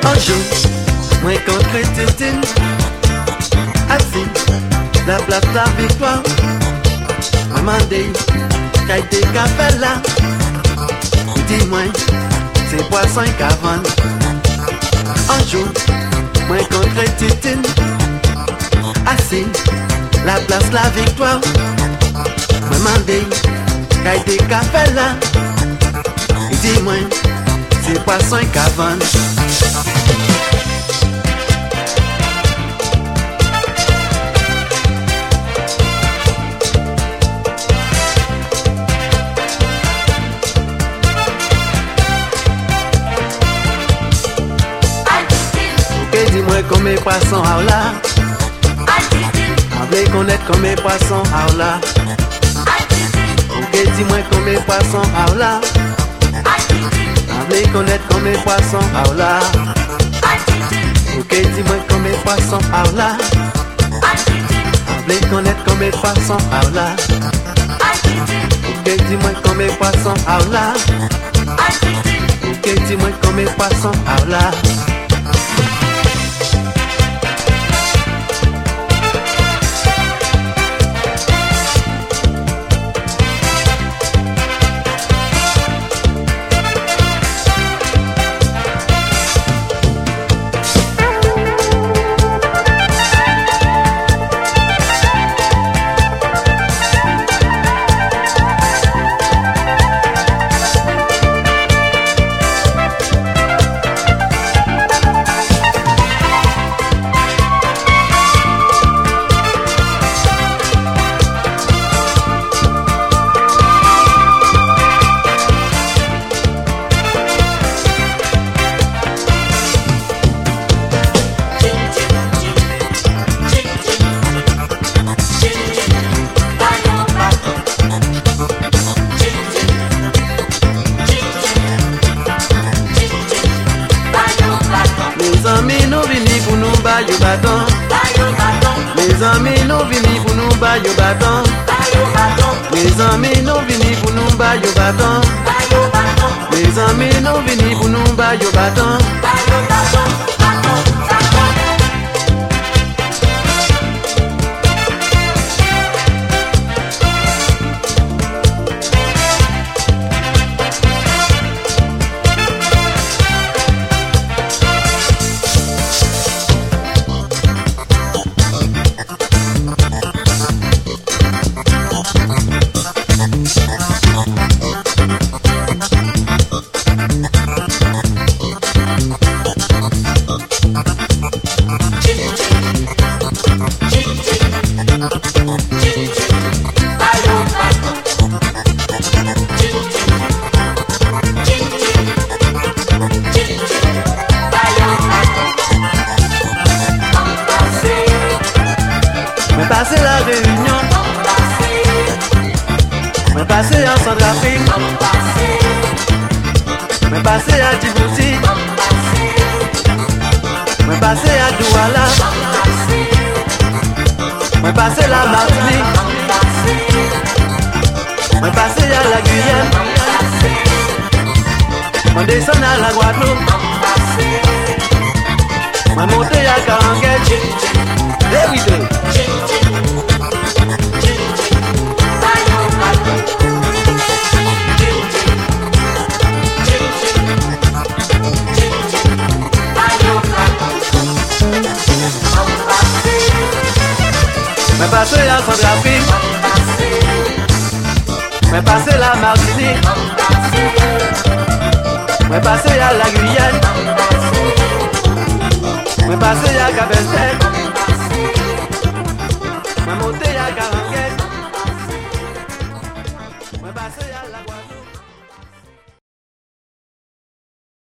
Un jour, moi contre Titine, assis, la place la victoire. Demandez, qu'a été café là? Dis-moi, c'est poisson qu'avant. Un jour, moi contre Titine, assis, la place la victoire. Demandez, qu'a été café là? Dis-moi, c'est poisson qu'avant. Dis-moi combien de poissons à là. Avez connaître combien de poissons à là. Ok, dis-moi combien de poissons à là. Avez connaître combien de poissons à là. Ok, dis-moi combien de poissons à là. Avez connaître combien de poissons à là. Ok, dis-moi combien de poissons à là. Ok, dis-moi combien de poissons à là. Mes amis nous vini pour nous bailler au bâton. Mes amis nous vini pour nous bailler au bâton. Mes amis nous vini pour nous bailler au bâton. Passer la Réunion, me passer en Centrafrique, me passer à Djibouti, me passer à Douala, me passer la Martinique, me passer à la Guyane, me descendre à la Guadeloupe, me monter à Caranguejo, et oui deux. Me passer à Centrafrique, me passer la Martinique, me passer à la Guyane, me passer à Cap-Vert, me monter